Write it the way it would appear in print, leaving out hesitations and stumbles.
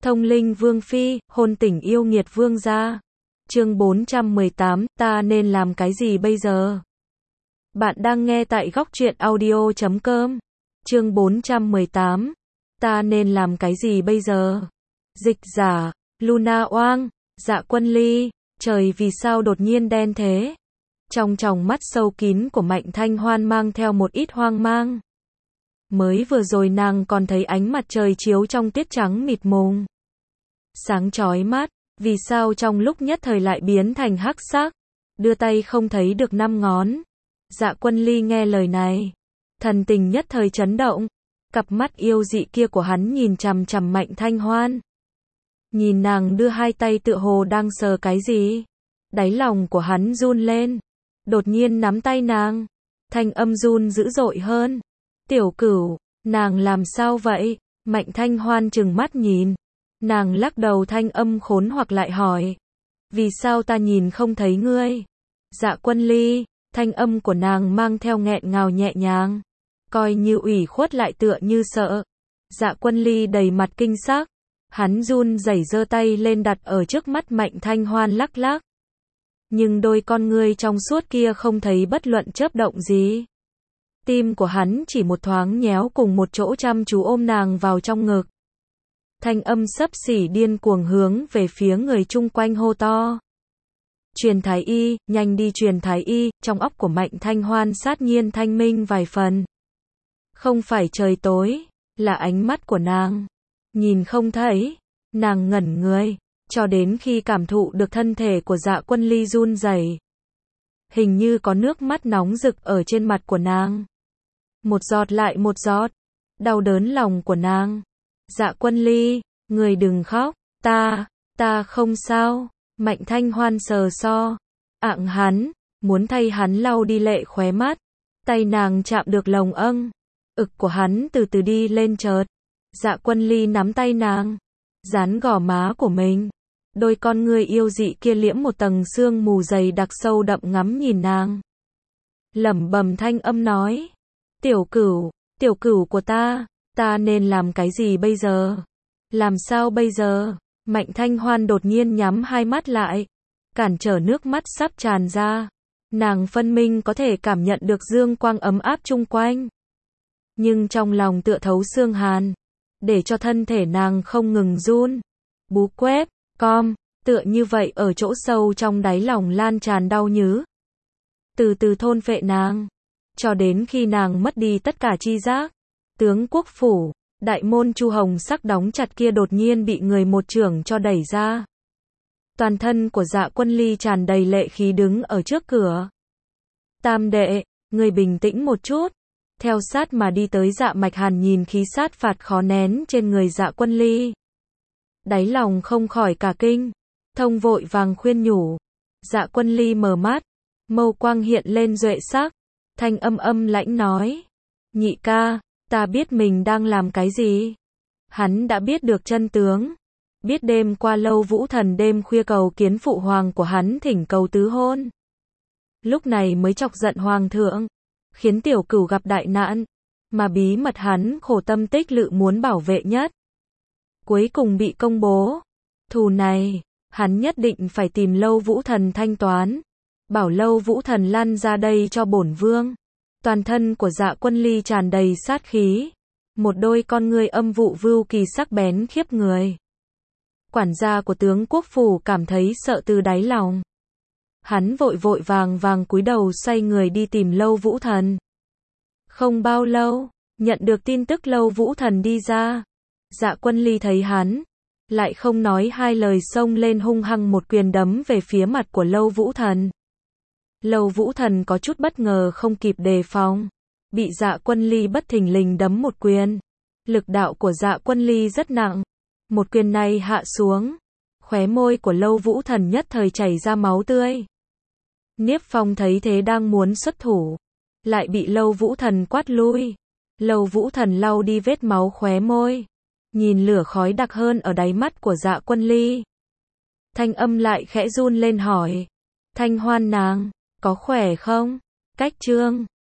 Thông linh vương phi, hôn tình yêu nghiệt vương gia. Chương 418, ta nên làm cái gì bây giờ? Bạn đang nghe tại góc truyện audio.com. Chương 418, ta nên làm cái gì bây giờ? Dịch giả, Luna Oang, Dạ Quân Ly, trời vì sao đột nhiên đen thế? Trong tròng mắt sâu kín của Mạnh Thanh Hoan mang theo một ít hoang mang. Mới vừa rồi nàng còn thấy ánh mặt trời chiếu trong tiết trắng mịt mùng, sáng chói mắt, vì sao trong lúc nhất thời lại biến thành hắc sắc, đưa tay không thấy được năm ngón. Dạ Quân Ly nghe lời này, thần tình nhất thời chấn động, cặp mắt yêu dị kia của hắn nhìn chằm chằm Mạnh Thanh Hoan. Nhìn nàng đưa hai tay tựa hồ đang sờ cái gì, đáy lòng của hắn run lên, đột nhiên nắm tay nàng, thanh âm run dữ dội hơn. Tiểu Cửu, nàng làm sao vậy? Mạnh Thanh Hoan trừng mắt nhìn, nàng lắc đầu thanh âm khốn hoặc lại hỏi, vì sao ta nhìn không thấy ngươi? Dạ Quân Ly, thanh âm của nàng mang theo nghẹn ngào nhẹ nhàng, coi như ủy khuất lại tựa như sợ. Dạ Quân Ly đầy mặt kinh sắc, hắn run rẩy giơ tay lên đặt ở trước mắt Mạnh Thanh Hoan lắc lắc. Nhưng đôi con ngươi trong suốt kia không thấy bất luận chớp động gì. Tim của hắn chỉ một thoáng nhéo cùng một chỗ chăm chú ôm nàng vào trong ngực. Thanh âm xấp xỉ điên cuồng hướng về phía người chung quanh hô to. Truyền thái y, nhanh đi truyền thái y, trong óc của Mạnh Thanh Hoan sát nhiên thanh minh vài phần. Không phải trời tối, là ánh mắt của nàng. Nhìn không thấy, nàng ngẩn người, cho đến khi cảm thụ được thân thể của Dạ Quân Ly run rẩy. Hình như có nước mắt nóng rực ở trên mặt của nàng. Một giọt lại một giọt, đau đớn lòng của nàng. Dạ Quân Ly, người đừng khóc, ta không sao. Mạnh Thanh Hoan sờ so, ạng hắn, muốn thay hắn lau đi lệ khóe mắt. Tay nàng chạm được lồng ực của hắn từ từ đi lên chợt. Dạ Quân Ly nắm tay nàng, dán gò má của mình. Đôi con ngươi yêu dị kia liễm một tầng sương mù dày đặc sâu đậm ngắm nhìn nàng. Lẩm bẩm thanh âm nói, tiểu cửu của ta nên làm cái gì bây giờ? Làm sao bây giờ? Mạnh Thanh Hoan đột nhiên nhắm hai mắt lại, cản trở nước mắt sắp tràn ra. Nàng phân minh có thể cảm nhận được dương quang ấm áp chung quanh. Nhưng trong lòng tựa thấu xương hàn, để cho thân thể nàng không ngừng run. Bú quét, tựa như vậy ở chỗ sâu trong đáy lòng lan tràn đau nhức. Từ từ thôn phệ nàng, cho đến khi nàng mất đi tất cả tri giác. Tướng quốc phủ, đại môn chu hồng sắc đóng chặt kia đột nhiên bị người một chưởng cho đẩy ra. Toàn thân của Dạ Quân Ly tràn đầy lệ khí đứng ở trước cửa. Tam đệ, người bình tĩnh một chút. Theo sát mà đi tới Dạ Mạch Hàn nhìn khí sát phạt khó nén trên người Dạ Quân Ly. Đáy lòng không khỏi cả kinh, thông vội vàng khuyên nhủ. Dạ Quân Ly mở mắt, mâu quang hiện lên duệ sắc, thanh âm lãnh nói, nhị ca, ta biết mình đang làm cái gì. Hắn đã biết được chân tướng, biết đêm qua Lâu Vũ Thần đêm khuya cầu kiến phụ hoàng của hắn thỉnh cầu tứ hôn. Lúc này mới chọc giận hoàng thượng, khiến tiểu cửu gặp đại nạn, mà bí mật hắn khổ tâm tích lự muốn bảo vệ nhất. Cuối cùng bị công bố. Thù này, hắn nhất định phải tìm Lâu Vũ Thần thanh toán. Bảo Lâu Vũ Thần lăn ra đây cho bổn vương. Toàn thân của Dạ Quân Ly tràn đầy sát khí. Một đôi con ngươi âm vụ vưu kỳ sắc bén khiếp người. Quản gia của tướng quốc phủ cảm thấy sợ từ đáy lòng. Hắn vội vàng cúi đầu xoay người đi tìm Lâu Vũ Thần. Không bao lâu, nhận được tin tức Lâu Vũ Thần đi ra. Dạ Quân Ly thấy hắn, lại không nói hai lời xông lên hung hăng một quyền đấm về phía mặt của Lâu Vũ Thần. Lâu Vũ Thần có chút bất ngờ không kịp đề phòng, bị Dạ Quân Ly bất thình lình đấm một quyền. Lực đạo của Dạ Quân Ly rất nặng, một quyền này hạ xuống, khóe môi của Lâu Vũ Thần nhất thời chảy ra máu tươi. Niếp Phong thấy thế đang muốn xuất thủ, lại bị Lâu Vũ Thần quát lui. Lâu Vũ Thần lau đi vết máu khóe môi, nhìn lửa khói đặc hơn ở đáy mắt của Dạ Quân Ly. Thanh âm lại khẽ run lên hỏi, Thanh Hoan nàng, có khỏe không? Cách chương